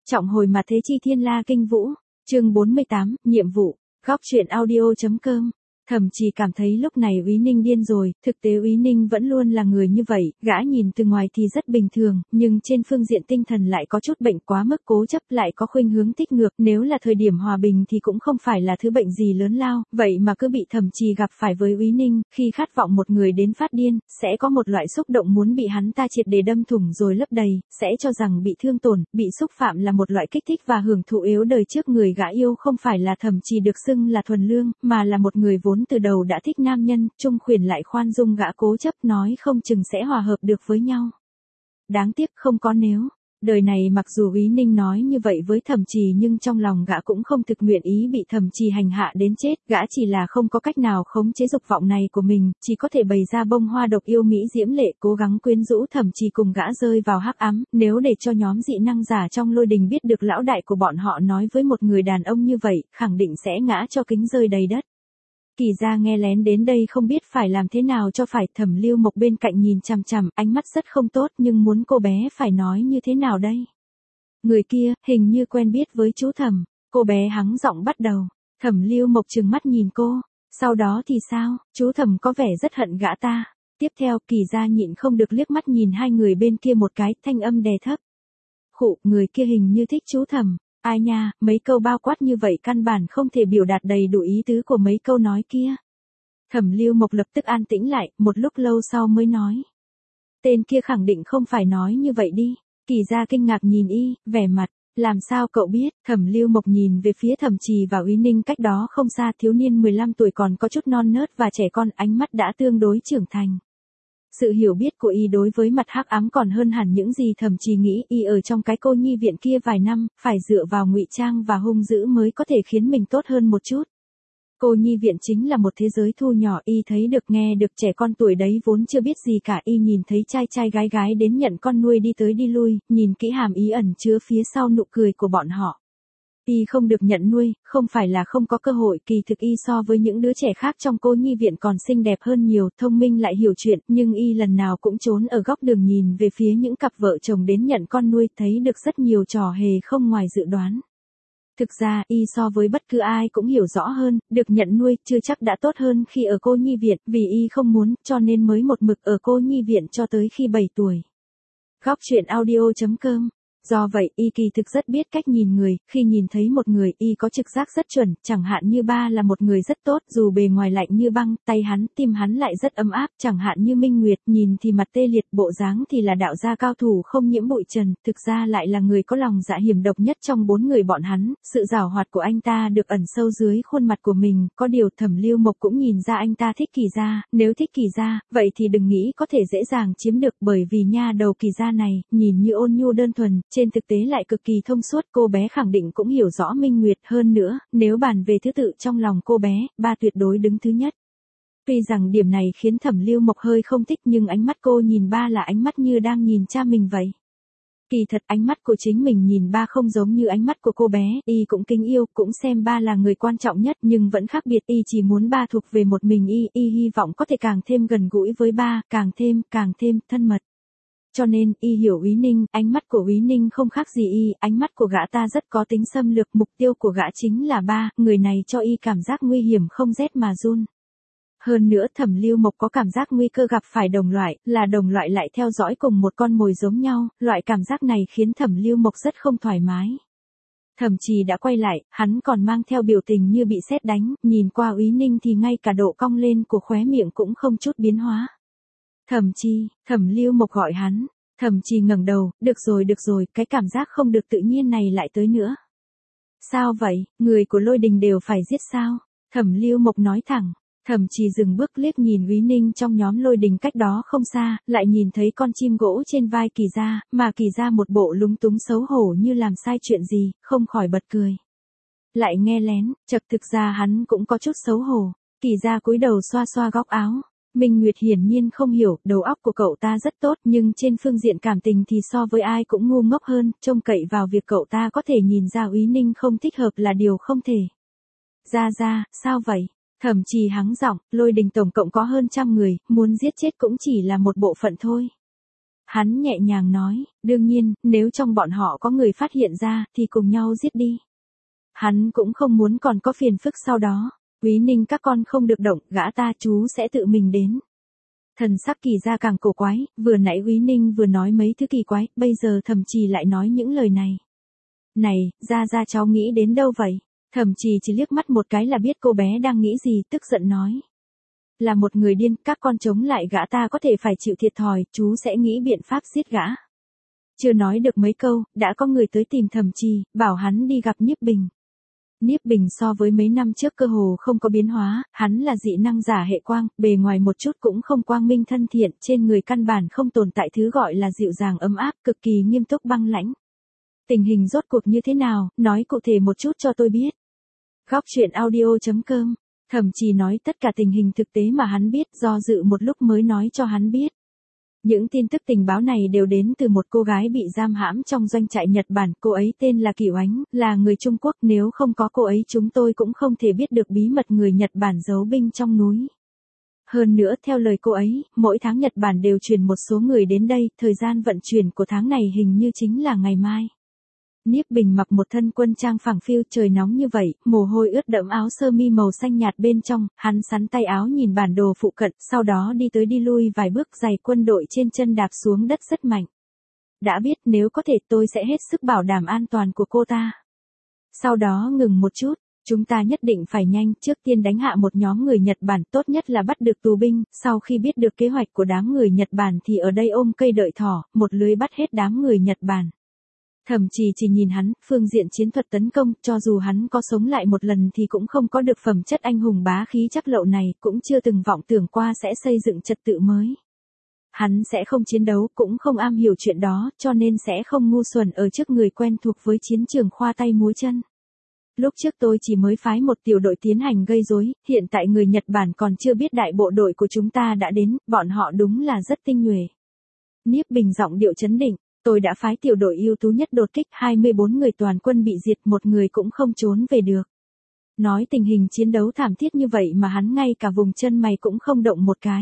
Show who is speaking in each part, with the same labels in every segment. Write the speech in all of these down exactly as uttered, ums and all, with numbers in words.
Speaker 1: Trọng hồi mà thế chi thiên la kinh vũ. Chương bốn mươi tám, nhiệm vụ. Góc truyện audio.com. Thậm chí cảm thấy lúc này Úy Ninh điên rồi, thực tế Úy Ninh vẫn luôn là người như vậy, gã nhìn từ ngoài thì rất bình thường, nhưng trên phương diện tinh thần lại có chút bệnh quá mức cố chấp, lại có khuynh hướng tích ngược, nếu là thời điểm hòa bình thì cũng không phải là thứ bệnh gì lớn lao, vậy mà cứ bị Thậm Chí gặp phải với Úy Ninh, khi khát vọng một người đến phát điên, sẽ có một loại xúc động muốn bị hắn ta triệt để đâm thủng rồi lấp đầy, sẽ cho rằng bị thương tổn, bị xúc phạm là một loại kích thích và hưởng thụ yếu đời trước người gã yêu không phải là Thậm Chí được xưng là thuần lương, mà là một người vốn từ đầu đã thích nam nhân, Trung Khuyển lại khoan dung gã cố chấp nói không chừng sẽ hòa hợp được với nhau. Đáng tiếc không có nếu. Đời này mặc dù Úy Ninh nói như vậy với Thậm Chí nhưng trong lòng gã cũng không thực nguyện ý bị Thậm Chí hành hạ đến chết, gã chỉ là không có cách nào khống chế dục vọng này của mình, chỉ có thể bày ra bông hoa độc yêu mỹ diễm lệ cố gắng quyến rũ Thậm Chí cùng gã rơi vào hắc ám, nếu để cho nhóm dị năng giả trong lôi đình biết được lão đại của bọn họ nói với một người đàn ông như vậy, khẳng định sẽ ngã cho kính rơi đầy đất. Kỳ Gia nghe lén đến đây không biết phải làm thế nào cho phải, Thẩm Lưu Mộc bên cạnh nhìn chằm chằm, ánh mắt rất không tốt nhưng muốn cô bé phải nói như thế nào đây? Người kia, hình như quen biết với chú Thẩm, cô bé hắng giọng bắt đầu, Thẩm Lưu Mộc trừng mắt nhìn cô, sau đó thì sao, chú Thẩm có vẻ rất hận gã ta. Tiếp theo Kỳ Gia nhịn không được liếc mắt nhìn hai người bên kia một cái, thanh âm đè thấp. Khụ, người kia hình như thích chú Thẩm. Ai nha, mấy câu bao quát như vậy căn bản không thể biểu đạt đầy đủ ý tứ của mấy câu nói kia. Thẩm Lưu Mộc lập tức an tĩnh lại, một lúc lâu sau mới nói. Tên kia khẳng định không phải nói như vậy đi. Kỳ Gia kinh ngạc nhìn y, vẻ mặt, làm sao cậu biết? Thẩm Lưu Mộc nhìn về phía Thẩm Trì và Úy Ninh cách đó không xa, thiếu niên mười lăm tuổi còn có chút non nớt và trẻ con, ánh mắt đã tương đối trưởng thành. Sự hiểu biết của y đối với mặt hắc ám còn hơn hẳn những gì Thậm Chí nghĩ, y ở trong cái cô nhi viện kia vài năm, phải dựa vào ngụy trang và hung dữ mới có thể khiến mình tốt hơn một chút. Cô nhi viện chính là một thế giới thu nhỏ, y thấy được nghe được trẻ con tuổi đấy vốn chưa biết gì cả, y nhìn thấy trai trai gái gái đến nhận con nuôi đi tới đi lui, nhìn kỹ hàm ý ẩn chứa phía sau nụ cười của bọn họ. Y không được nhận nuôi, không phải là không có cơ hội, kỳ thực y so với những đứa trẻ khác trong cô nhi viện còn xinh đẹp hơn nhiều, thông minh lại hiểu chuyện, nhưng y lần nào cũng trốn ở góc đường nhìn về phía những cặp vợ chồng đến nhận con nuôi, thấy được rất nhiều trò hề không ngoài dự đoán. Thực ra, y so với bất cứ ai cũng hiểu rõ hơn, được nhận nuôi chưa chắc đã tốt hơn khi ở cô nhi viện, vì y không muốn, cho nên mới một mực ở cô nhi viện cho tới khi bảy tuổi. Góc truyện audio.com. Do vậy, y kỳ thực rất biết cách nhìn người, khi nhìn thấy một người, y có trực giác rất chuẩn, chẳng hạn như ba là một người rất tốt, dù bề ngoài lạnh như băng, tay hắn, tim hắn lại rất ấm áp, chẳng hạn như Minh Nguyệt, nhìn thì mặt tê liệt, bộ dáng thì là đạo gia cao thủ không nhiễm bụi trần, thực ra lại là người có lòng dạ hiểm độc nhất trong bốn người bọn hắn, sự giảo hoạt của anh ta được ẩn sâu dưới khuôn mặt của mình, có điều Thẩm Lưu Mộc cũng nhìn ra anh ta thích Kỳ Gia, nếu thích Kỳ Gia, vậy thì đừng nghĩ có thể dễ dàng chiếm được, bởi vì nha đầu Kỳ Gia này, nhìn như ôn nhu đơn thuần, trên thực tế lại cực kỳ thông suốt, cô bé khẳng định cũng hiểu rõ Minh Nguyệt, hơn nữa, nếu bàn về thứ tự trong lòng cô bé, ba tuyệt đối đứng thứ nhất. Tuy rằng điểm này khiến Thẩm Lưu Mộc hơi không thích nhưng ánh mắt cô nhìn ba là ánh mắt như đang nhìn cha mình vậy. Kỳ thật ánh mắt của chính mình nhìn ba không giống như ánh mắt của cô bé, y cũng kính yêu, cũng xem ba là người quan trọng nhất nhưng vẫn khác biệt, y chỉ muốn ba thuộc về một mình y, y hy vọng có thể càng thêm gần gũi với ba, càng thêm, càng thêm, thân mật. Cho nên, y hiểu Úy Ninh, ánh mắt của Úy Ninh không khác gì y, ánh mắt của gã ta rất có tính xâm lược, mục tiêu của gã chính là ba, người này cho y cảm giác nguy hiểm không rét mà run. Hơn nữa Thẩm Lưu Mộc có cảm giác nguy cơ gặp phải đồng loại, là đồng loại lại theo dõi cùng một con mồi giống nhau, loại cảm giác này khiến Thẩm Lưu Mộc rất không thoải mái. Thậm Chí đã quay lại, hắn còn mang theo biểu tình như bị sét đánh, nhìn qua Úy Ninh thì ngay cả độ cong lên của khóe miệng cũng không chút biến hóa. Thậm Chí, Thẩm Lưu Mộc gọi hắn, Thậm Chí ngẩng đầu, được rồi được rồi, cái cảm giác không được tự nhiên này lại tới nữa. Sao vậy, người của lôi đình đều phải giết sao? Thẩm Lưu Mộc nói thẳng, Thậm Chí dừng bước liếc nhìn Úy Ninh trong nhóm lôi đình cách đó không xa, lại nhìn thấy con chim gỗ trên vai Kỳ Gia, mà Kỳ Gia một bộ lúng túng xấu hổ như làm sai chuyện gì, không khỏi bật cười. Lại nghe lén, chật thực ra hắn cũng có chút xấu hổ, Kỳ Gia cúi đầu xoa xoa góc áo. Minh Nguyệt hiển nhiên không hiểu, đầu óc của cậu ta rất tốt nhưng trên phương diện cảm tình thì so với ai cũng ngu ngốc hơn, trông cậy vào việc cậu ta có thể nhìn ra Úy Ninh không thích hợp là điều không thể. Ra ra, sao vậy? Thậm Chí hắng giọng, lôi đình tổng cộng có hơn trăm người, muốn giết chết cũng chỉ là một bộ phận thôi. Hắn nhẹ nhàng nói, đương nhiên, nếu trong bọn họ có người phát hiện ra, thì cùng nhau giết đi. Hắn cũng không muốn còn có phiền phức sau đó. Úy Ninh các con không được động, gã ta chú sẽ tự mình đến. Thần sắc Kỳ Gia càng cổ quái, vừa nãy Úy Ninh vừa nói mấy thứ kỳ quái, bây giờ Thẩm Trì lại nói những lời này. Này, Gia Gia cháu nghĩ đến đâu vậy? Thẩm Trì chỉ liếc mắt một cái là biết cô bé đang nghĩ gì, tức giận nói. Là một người điên, các con chống lại gã ta có thể phải chịu thiệt thòi, chú sẽ nghĩ biện pháp giết gã. Chưa nói được mấy câu, đã có người tới tìm Thẩm Trì, bảo hắn đi gặp Niếp Bình. Niếp Bình so với mấy năm trước cơ hồ không có biến hóa, hắn là dị năng giả hệ quang, bề ngoài một chút cũng không quang minh thân thiện, trên người căn bản không tồn tại thứ gọi là dịu dàng ấm áp, cực kỳ nghiêm túc băng lãnh. Tình hình rốt cuộc như thế nào, nói cụ thể một chút cho tôi biết. Góc truyện audio chấm com, Thẩm Trì nói tất cả tình hình thực tế mà hắn biết, do dự một lúc mới nói cho hắn biết. Những tin tức tình báo này đều đến từ một cô gái bị giam hãm trong doanh trại Nhật Bản, cô ấy tên là Cửu Ánh, là người Trung Quốc, nếu không có cô ấy chúng tôi cũng không thể biết được bí mật người Nhật Bản giấu binh trong núi. Hơn nữa theo lời cô ấy, mỗi tháng Nhật Bản đều chuyển một số người đến đây, thời gian vận chuyển của tháng này hình như chính là ngày mai. Niếp Bình mặc một thân quân trang phẳng phiu, trời nóng như vậy, mồ hôi ướt đẫm áo sơ mi màu xanh nhạt bên trong, hắn sắn tay áo nhìn bản đồ phụ cận, sau đó đi tới đi lui vài bước, giày quân đội trên chân đạp xuống đất rất mạnh. Đã biết nếu có thể tôi sẽ hết sức bảo đảm an toàn của cô ta. Sau đó ngừng một chút, chúng ta nhất định phải nhanh, trước tiên đánh hạ một nhóm người Nhật Bản, tốt nhất là bắt được tù binh, sau khi biết được kế hoạch của đám người Nhật Bản thì ở đây ôm cây đợi thỏ, một lưới bắt hết đám người Nhật Bản. Thẩm Trì chỉ nhìn hắn, phương diện chiến thuật tấn công, cho dù hắn có sống lại một lần thì cũng không có được phẩm chất anh hùng bá khí chắc lậu này, cũng chưa từng vọng tưởng qua sẽ xây dựng trật tự mới. Hắn sẽ không chiến đấu, cũng không am hiểu chuyện đó, cho nên sẽ không ngu xuẩn ở trước người quen thuộc với chiến trường khoa tay múa chân. Lúc trước tôi chỉ mới phái một tiểu đội tiến hành gây rối, hiện tại người Nhật Bản còn chưa biết đại bộ đội của chúng ta đã đến, bọn họ đúng là rất tinh nhuệ. Niếp Bình giọng điệu chấn định. Tôi đã phái tiểu đội ưu tú nhất đột kích, hai mươi bốn người toàn quân bị diệt, một người cũng không trốn về được. Nói tình hình chiến đấu thảm thiết như vậy mà hắn ngay cả vùng chân mày cũng không động một cái.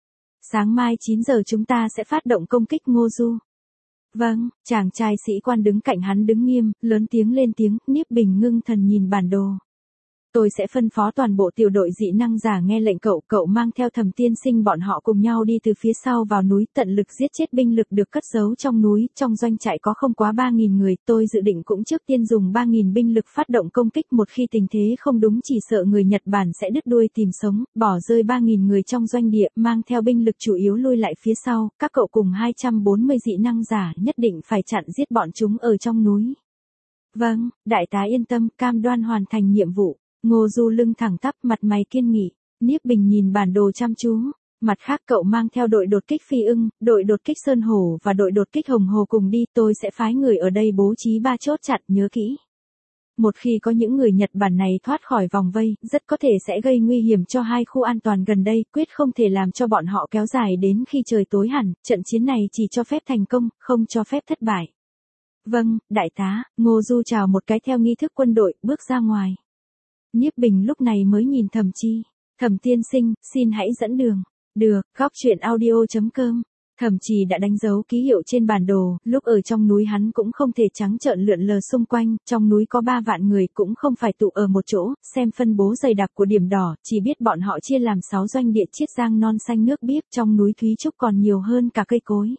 Speaker 1: Sáng mai chín giờ chúng ta sẽ phát động công kích Ngô Du. Vâng, chàng trai sĩ quan đứng cạnh hắn đứng nghiêm, lớn tiếng lên tiếng, Niếp Bình ngưng thần nhìn bản đồ. Tôi sẽ phân phó toàn bộ tiểu đội dị năng giả nghe lệnh cậu, cậu mang theo Thẩm tiên sinh bọn họ cùng nhau đi từ phía sau vào núi, tận lực giết chết binh lực được cất giấu trong núi, trong doanh trại có không quá ba nghìn người, tôi dự định cũng trước tiên dùng ba nghìn binh lực phát động công kích, một khi tình thế không đúng chỉ sợ người Nhật Bản sẽ đứt đuôi tìm sống, bỏ rơi ba nghìn người trong doanh địa, mang theo binh lực chủ yếu lui lại phía sau, các cậu cùng hai trăm bốn mươi dị năng giả nhất định phải chặn giết bọn chúng ở trong núi. Vâng, đại tá yên tâm, cam đoan hoàn thành nhiệm vụ. Ngô Du lưng thẳng tắp, mặt mày kiên nghị. Niếp Bình nhìn bản đồ chăm chú. Mặt khác cậu mang theo đội đột kích Phi Ưng, đội đột kích Sơn Hổ và đội đột kích Hồng Hồ cùng đi, tôi sẽ phái người ở đây bố trí ba chốt chặn, nhớ kỹ. Một khi có những người Nhật Bản này thoát khỏi vòng vây, rất có thể sẽ gây nguy hiểm cho hai khu an toàn gần đây, quyết không thể làm cho bọn họ kéo dài đến khi trời tối hẳn, trận chiến này chỉ cho phép thành công, không cho phép thất bại. Vâng, đại tá. Ngô Du chào một cái theo nghi thức quân đội, bước ra ngoài. Niếp Bình lúc này mới nhìn Thẩm Chi. Thẩm tiên sinh, xin hãy dẫn đường. Được, góc truyện audio chấm com. Thẩm Trì đã đánh dấu ký hiệu trên bản đồ, lúc ở trong núi hắn cũng không thể trắng trợn lượn lờ xung quanh, trong núi có ba vạn người cũng không phải tụ ở một chỗ, xem phân bố dày đặc của điểm đỏ, chỉ biết bọn họ chia làm sáu doanh địa chiết giang non xanh nước biếc, trong núi Thúy Trúc còn nhiều hơn cả cây cối.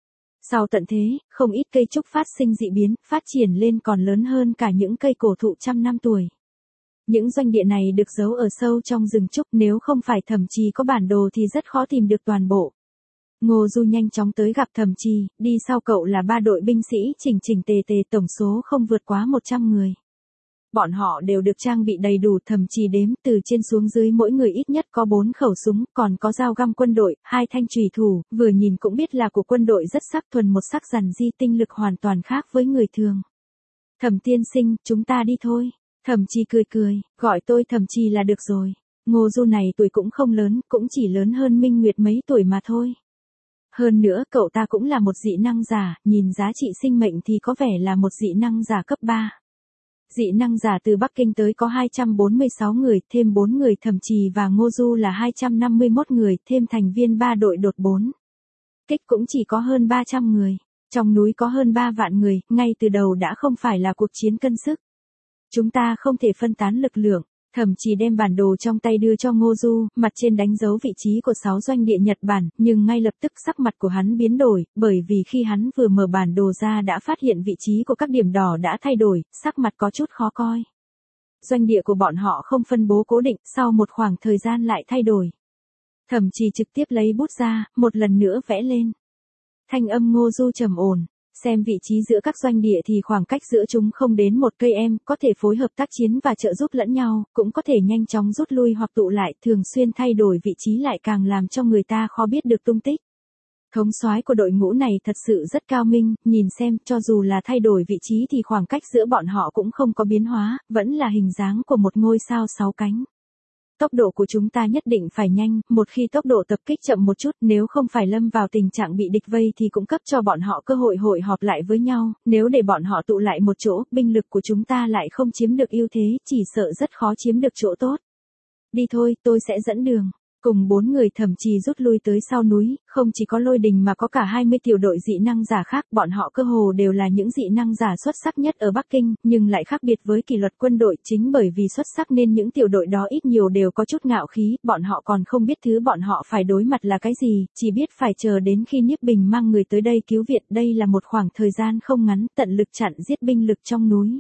Speaker 1: Sau tận thế, không ít cây trúc phát sinh dị biến, phát triển lên còn lớn hơn cả những cây cổ thụ trăm năm tuổi. Những doanh địa này được giấu ở sâu trong rừng trúc, nếu không phải Thẩm Trì có bản đồ thì rất khó tìm được toàn bộ. Ngô Du nhanh chóng tới gặp Thẩm Trì, đi sau cậu là ba đội binh sĩ chỉnh chỉnh tề tề, tổng số không vượt quá một trăm người. Bọn họ đều được trang bị đầy đủ, Thẩm Trì đếm từ trên xuống dưới mỗi người ít nhất có bốn khẩu súng, còn có dao găm quân đội, hai thanh chùy thủ, vừa nhìn cũng biết là của quân đội, rất sắc thuần một sắc dằn di, tinh lực hoàn toàn khác với người thường. Thẩm tiên sinh, chúng ta đi thôi. Thẩm Trì cười cười, gọi tôi Thẩm Trì là được rồi. Ngô Du này tuổi cũng không lớn, cũng chỉ lớn hơn Minh Nguyệt mấy tuổi mà thôi. Hơn nữa cậu ta cũng là một dị năng giả, nhìn giá trị sinh mệnh thì có vẻ là một dị năng giả cấp ba. Dị năng giả từ Bắc Kinh tới có hai trăm bốn mươi sáu người, thêm bốn người Thẩm Trì và Ngô Du là hai trăm năm mươi mốt người, thêm thành viên ba đội đột bốn. kích cũng chỉ có hơn ba trăm người. Trong núi có hơn ba vạn người, ngay từ đầu đã không phải là cuộc chiến cân sức. Chúng ta không thể phân tán lực lượng. Thẩm Trì đem bản đồ trong tay đưa cho Ngô Du, mặt trên đánh dấu vị trí của sáu doanh địa Nhật Bản, nhưng ngay lập tức sắc mặt của hắn biến đổi, bởi vì khi hắn vừa mở bản đồ ra đã phát hiện vị trí của các điểm đỏ đã thay đổi, sắc mặt có chút khó coi. Doanh địa của bọn họ không phân bố cố định, sau một khoảng thời gian lại thay đổi. Thẩm Trì trực tiếp lấy bút ra, một lần nữa vẽ lên. Thanh âm Ngô Du trầm ổn. Xem vị trí giữa các doanh địa thì khoảng cách giữa chúng không đến một cây em, có thể phối hợp tác chiến và trợ giúp lẫn nhau, cũng có thể nhanh chóng rút lui hoặc tụ lại, thường xuyên thay đổi vị trí lại càng làm cho người ta khó biết được tung tích. Thống soái của đội ngũ này thật sự rất cao minh, nhìn xem, cho dù là thay đổi vị trí thì khoảng cách giữa bọn họ cũng không có biến hóa, vẫn là hình dáng của một ngôi sao sáu cánh. Tốc độ của chúng ta nhất định phải nhanh, một khi tốc độ tập kích chậm một chút, nếu không phải lâm vào tình trạng bị địch vây thì cũng cấp cho bọn họ cơ hội hội họp lại với nhau, nếu để bọn họ tụ lại một chỗ, binh lực của chúng ta lại không chiếm được ưu thế, chỉ sợ rất khó chiếm được chỗ tốt. Đi thôi, tôi sẽ dẫn đường. Cùng bốn người Thẩm Trì rút lui tới sau núi, không chỉ có Lôi Đình mà có cả hai mươi tiểu đội dị năng giả khác, bọn họ cơ hồ đều là những dị năng giả xuất sắc nhất ở Bắc Kinh, nhưng lại khác biệt với kỷ luật quân đội, chính bởi vì xuất sắc nên những tiểu đội đó ít nhiều đều có chút ngạo khí, bọn họ còn không biết thứ bọn họ phải đối mặt là cái gì, chỉ biết phải chờ đến khi Nhiếp Bình mang người tới đây cứu viện, đây là một khoảng thời gian không ngắn, tận lực chặn giết binh lực trong núi.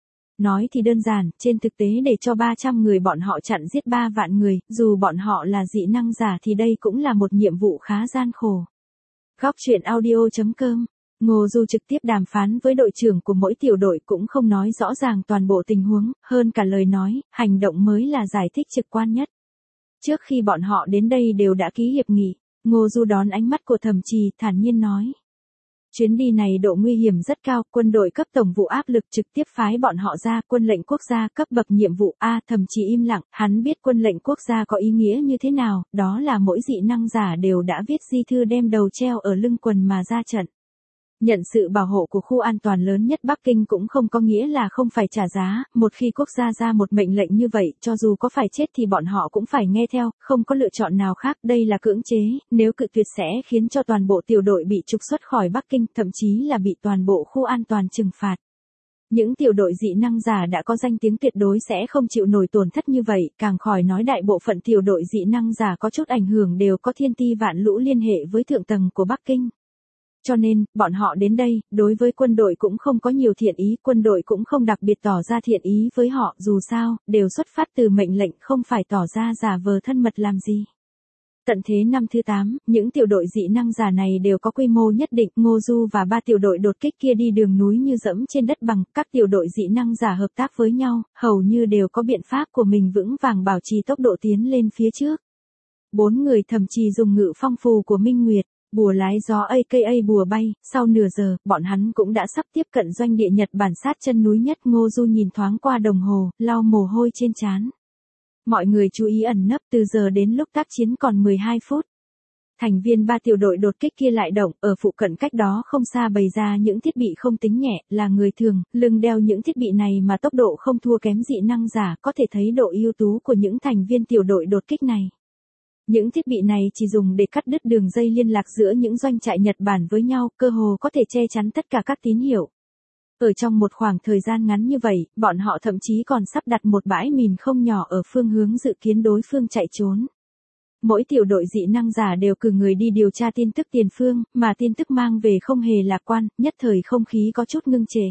Speaker 1: Nói thì đơn giản, trên thực tế để cho ba trăm người bọn họ chặn giết ba vạn người, dù bọn họ là dị năng giả thì đây cũng là một nhiệm vụ khá gian khổ. Góc truyện audio chấm com. Ngô Du trực tiếp đàm phán với đội trưởng của mỗi tiểu đội, cũng không nói rõ ràng toàn bộ tình huống, hơn cả lời nói, hành động mới là giải thích trực quan nhất. Trước khi bọn họ đến đây đều đã ký hiệp nghị, Ngô Du đón ánh mắt của Thẩm Trì, thản nhiên nói. Chuyến đi này độ nguy hiểm rất cao, quân đội cấp tổng vụ áp lực trực tiếp phái bọn họ ra, quân lệnh quốc gia cấp bậc nhiệm vụ A. Thẩm Trì im lặng, hắn biết quân lệnh quốc gia có ý nghĩa như thế nào, đó là mỗi dị năng giả đều đã viết di thư đem đầu treo ở lưng quần mà ra trận. Nhận sự bảo hộ của khu an toàn lớn nhất Bắc Kinh cũng không có nghĩa là không phải trả giá, một khi quốc gia ra một mệnh lệnh như vậy, cho dù có phải chết thì bọn họ cũng phải nghe theo, không có lựa chọn nào khác, đây là cưỡng chế, nếu cự tuyệt sẽ khiến cho toàn bộ tiểu đội bị trục xuất khỏi Bắc Kinh, thậm chí là bị toàn bộ khu an toàn trừng phạt. Những tiểu đội dị năng giả đã có danh tiếng tuyệt đối sẽ không chịu nổi tổn thất như vậy, càng khỏi nói đại bộ phận tiểu đội dị năng giả có chút ảnh hưởng đều có thiên ti vạn lũ liên hệ với thượng tầng của Bắc Kinh. Cho nên, bọn họ đến đây, đối với quân đội cũng không có nhiều thiện ý, quân đội cũng không đặc biệt tỏ ra thiện ý với họ, dù sao, đều xuất phát từ mệnh lệnh, không phải tỏ ra giả vờ thân mật làm gì. Tận thế năm thứ tám, những tiểu đội dị năng giả này đều có quy mô nhất định, Ngô Du và ba tiểu đội đột kích kia đi đường núi như dẫm trên đất bằng, các tiểu đội dị năng giả hợp tác với nhau, hầu như đều có biện pháp của mình vững vàng bảo trì tốc độ tiến lên phía trước. Bốn người Thẩm Trì dùng ngự phong phù của Minh Nguyệt, bùa lái gió a ca a bùa bay, sau nửa giờ, bọn hắn cũng đã sắp tiếp cận doanh địa Nhật Bản sát chân núi nhất. Ngô Du nhìn thoáng qua đồng hồ, lau mồ hôi trên trán. Mọi người chú ý ẩn nấp, từ giờ đến lúc tác chiến còn mười hai phút. Thành viên ba tiểu đội đột kích kia lại động, ở phụ cận cách đó không xa bày ra những thiết bị không tính nhẹ, là người thường, lưng đeo những thiết bị này mà tốc độ không thua kém dị năng giả, có thể thấy độ ưu tú của những thành viên tiểu đội đột kích này. Những thiết bị này chỉ dùng để cắt đứt đường dây liên lạc giữa những doanh trại Nhật Bản với nhau, cơ hồ có thể che chắn tất cả các tín hiệu. Ở trong một khoảng thời gian ngắn như vậy, bọn họ thậm chí còn sắp đặt một bãi mìn không nhỏ ở phương hướng dự kiến đối phương chạy trốn. Mỗi tiểu đội dị năng giả đều cử người đi điều tra tin tức tiền phương, mà tin tức mang về không hề lạc quan, nhất thời không khí có chút ngưng trệ.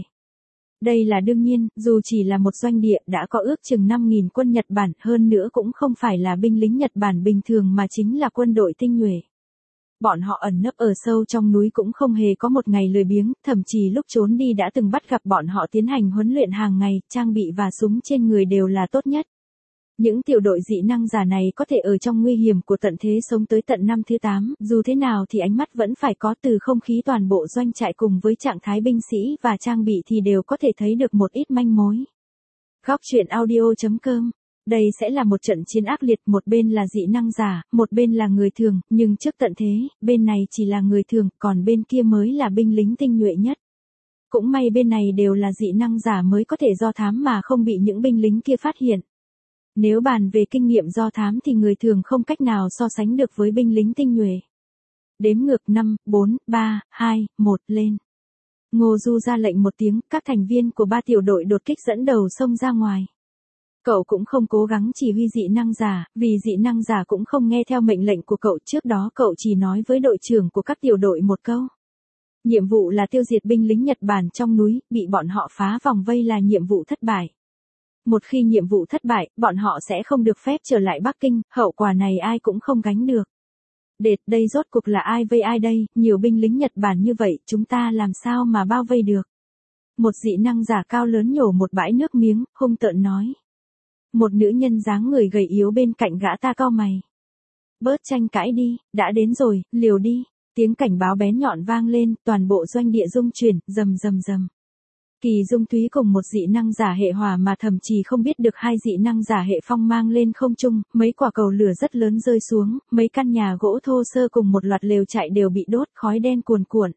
Speaker 1: Đây là đương nhiên, dù chỉ là một doanh địa đã có ước chừng năm nghìn quân Nhật Bản, hơn nữa cũng không phải là binh lính Nhật Bản bình thường mà chính là quân đội tinh nhuệ. Bọn họ ẩn nấp ở sâu trong núi cũng không hề có một ngày lười biếng, thậm chí lúc trốn đi đã từng bắt gặp bọn họ tiến hành huấn luyện hàng ngày, trang bị và súng trên người đều là tốt nhất. Những tiểu đội dị năng giả này có thể ở trong nguy hiểm của tận thế sống tới tận năm thứ tám, dù thế nào thì ánh mắt vẫn phải có, từ không khí toàn bộ doanh trại cùng với trạng thái binh sĩ và trang bị thì đều có thể thấy được một ít manh mối. Góc truyện audio chấm com. Đây sẽ là một trận chiến ác liệt, một bên là dị năng giả, một bên là người thường, nhưng trước tận thế, bên này chỉ là người thường, còn bên kia mới là binh lính tinh nhuệ nhất. Cũng may bên này đều là dị năng giả mới có thể do thám mà không bị những binh lính kia phát hiện. Nếu bàn về kinh nghiệm do thám thì người thường không cách nào so sánh được với binh lính tinh nhuệ. Đếm ngược năm, bốn, ba, hai, một lên. Ngô Du ra lệnh một tiếng, các thành viên của ba tiểu đội đột kích dẫn đầu xông ra ngoài. Cậu cũng không cố gắng chỉ huy dị năng giả, vì dị năng giả cũng không nghe theo mệnh lệnh của cậu, trước đó cậu chỉ nói với đội trưởng của các tiểu đội một câu. Nhiệm vụ là tiêu diệt binh lính Nhật Bản trong núi, bị bọn họ phá vòng vây là nhiệm vụ thất bại. Một khi nhiệm vụ thất bại, bọn họ sẽ không được phép trở lại Bắc Kinh, hậu quả này ai cũng không gánh được. Đệt, đây rốt cuộc là ai vây ai đây, nhiều binh lính Nhật Bản như vậy, chúng ta làm sao mà bao vây được. Một dị năng giả cao lớn nhổ một bãi nước miếng, hung tợn nói. Một nữ nhân dáng người gầy yếu bên cạnh gã ta cau mày. Bớt tranh cãi đi, đã đến rồi, liều đi. Tiếng cảnh báo bén nhọn vang lên, toàn bộ doanh địa rung chuyển, rầm rầm rầm. Kỳ Dung Thúy cùng một dị năng giả hệ hỏa mà thậm chí không biết được hai dị năng giả hệ phong mang lên không trung, mấy quả cầu lửa rất lớn rơi xuống, mấy căn nhà gỗ thô sơ cùng một loạt lều trại đều bị đốt, khói đen cuồn cuộn.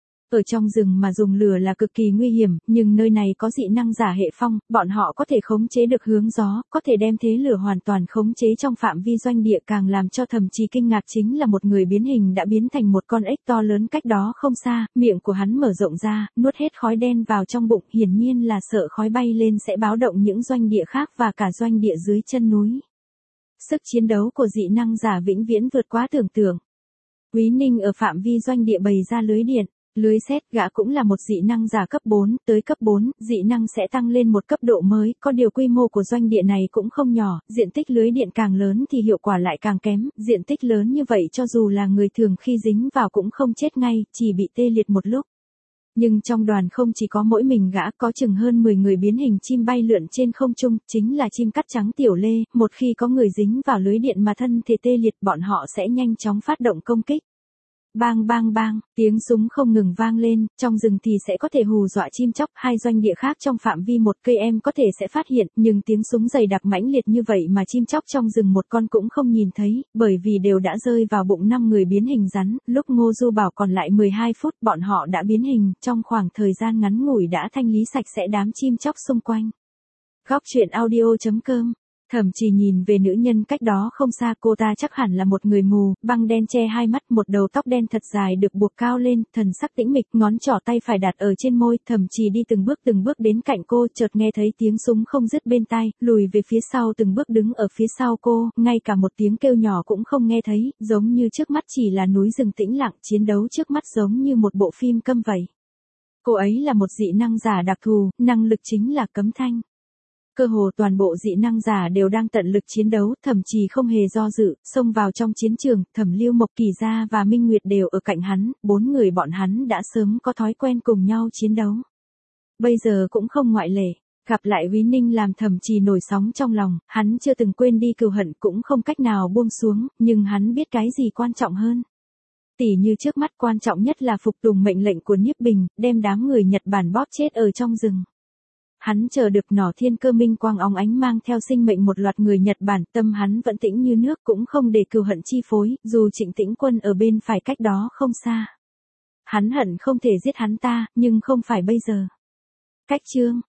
Speaker 1: Ở trong rừng mà dùng lửa là cực kỳ nguy hiểm, nhưng nơi này có dị năng giả hệ phong, bọn họ có thể khống chế được hướng gió, có thể đem thế lửa hoàn toàn khống chế trong phạm vi doanh địa, càng làm cho thậm chí kinh ngạc chính là một người biến hình đã biến thành một con ếch to lớn cách đó không xa, miệng của hắn mở rộng ra, nuốt hết khói đen vào trong bụng, hiển nhiên là sợ khói bay lên sẽ báo động những doanh địa khác và cả doanh địa dưới chân núi. Sức chiến đấu của dị năng giả vĩnh viễn vượt quá tưởng tượng. Quý Ninh ở phạm vi doanh địa bày ra lưới điện. Lưới sét, gã cũng là một dị năng giả cấp bốn, tới cấp bốn, dị năng sẽ tăng lên một cấp độ mới, có điều quy mô của doanh địa này cũng không nhỏ, diện tích lưới điện càng lớn thì hiệu quả lại càng kém, diện tích lớn như vậy cho dù là người thường khi dính vào cũng không chết ngay, chỉ bị tê liệt một lúc. Nhưng trong đoàn không chỉ có mỗi mình gã, có chừng hơn mười người biến hình chim bay lượn trên không trung, chính là chim cắt trắng tiểu lê, một khi có người dính vào lưới điện mà thân thể tê liệt bọn họ sẽ nhanh chóng phát động công kích. Bang bang bang, tiếng súng không ngừng vang lên, trong rừng thì sẽ có thể hù dọa chim chóc, hai doanh địa khác trong phạm vi một cây em có thể sẽ phát hiện, nhưng tiếng súng dày đặc mãnh liệt như vậy mà chim chóc trong rừng một con cũng không nhìn thấy, bởi vì đều đã rơi vào bụng năm người biến hình rắn, lúc Ngô Du bảo còn lại mười hai phút bọn họ đã biến hình, trong khoảng thời gian ngắn ngủi đã thanh lý sạch sẽ đám chim chóc xung quanh. Góc truyện audio chấm com. Thẩm Trì nhìn về nữ nhân cách đó không xa, cô ta chắc hẳn là một người mù, băng đen che hai mắt, một đầu tóc đen thật dài được buộc cao lên, thần sắc tĩnh mịch, ngón trỏ tay phải đặt ở trên môi, Thẩm Trì đi từng bước từng bước đến cạnh cô, chợt nghe thấy tiếng súng không dứt bên tai, lùi về phía sau từng bước đứng ở phía sau cô, ngay cả một tiếng kêu nhỏ cũng không nghe thấy, giống như trước mắt chỉ là núi rừng tĩnh lặng, chiến đấu trước mắt giống như một bộ phim câm vậy. Cô ấy là một dị năng giả đặc thù, năng lực chính là cấm thanh. Cơ hồ toàn bộ dị năng giả đều đang tận lực chiến đấu, Thẩm Trì không hề do dự, xông vào trong chiến trường, Thẩm Lưu Mộc, Kỳ Gia và Minh Nguyệt đều ở cạnh hắn, bốn người bọn hắn đã sớm có thói quen cùng nhau chiến đấu. Bây giờ cũng không ngoại lệ, gặp lại Quý Ninh làm Thẩm Trì nổi sóng trong lòng, hắn chưa từng quên đi cừu hận cũng không cách nào buông xuống, nhưng hắn biết cái gì quan trọng hơn. Tỉ như trước mắt quan trọng nhất là phục tùng mệnh lệnh của Niếp Bình, đem đám người Nhật Bản bóp chết ở trong rừng. Hắn chờ được nỏ thiên cơ minh quang óng ánh mang theo sinh mệnh một loạt người Nhật Bản, tâm hắn vẫn tĩnh như nước, cũng không để cừu hận chi phối, dù Trịnh Tĩnh Quân ở bên phải cách đó không xa. Hắn hận không thể giết hắn ta, nhưng không phải bây giờ. Cách chương